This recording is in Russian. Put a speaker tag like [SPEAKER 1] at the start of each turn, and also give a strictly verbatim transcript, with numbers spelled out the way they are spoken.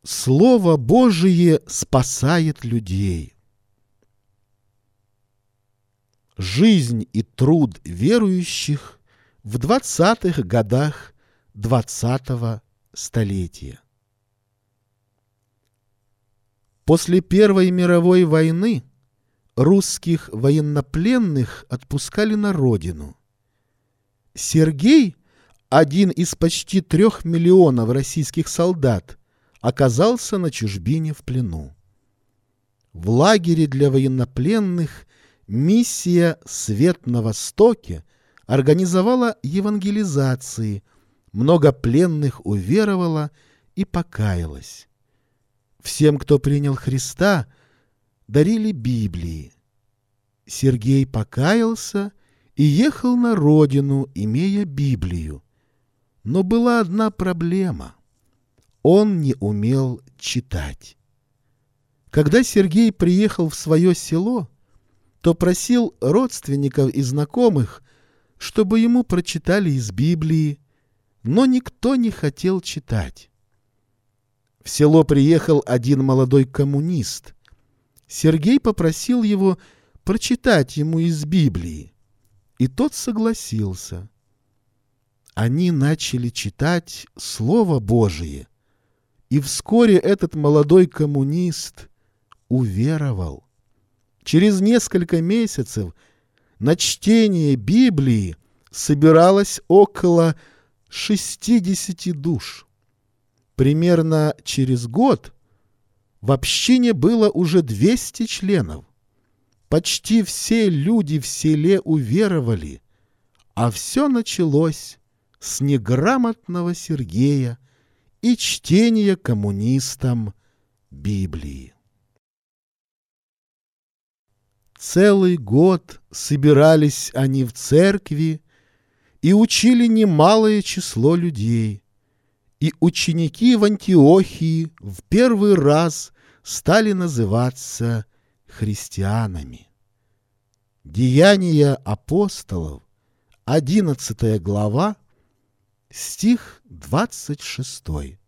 [SPEAKER 1] Слово Божие спасает людей. Жизнь и труд верующих в двадцатых годах двадцатого столетия. После Первой мировой войны русских военнопленных отпускали на родину. Сергей, один из почти трех миллионов российских солдат, оказался на чужбине в плену. В лагере для военнопленных миссия «Свет на Востоке» организовала евангелизации, много пленных уверовало и покаялось. Всем, кто принял Христа, дарили Библии. Сергей покаялся и ехал на родину, имея Библию. Но была одна проблема. Он не умел читать. Когда Сергей приехал в свое село, то просил родственников и знакомых, чтобы ему прочитали из Библии, но никто не хотел читать. В село приехал один молодой коммунист. Сергей попросил его прочитать ему из Библии, и тот согласился. Они начали читать Слово Божие, и вскоре этот молодой коммунист уверовал. Через несколько месяцев на чтение Библии собиралось около шестидесяти душ. Примерно через год в общине было уже двести членов. Почти все люди в селе уверовали, а все началось с неграмотного Сергея и чтения коммунистам Библии. Целый год собирались они в церкви и учили немалое число людей. И ученики в Антиохии в первый раз стали называться христианами. Деяния апостолов, одиннадцатая глава, стих двадцать шестой.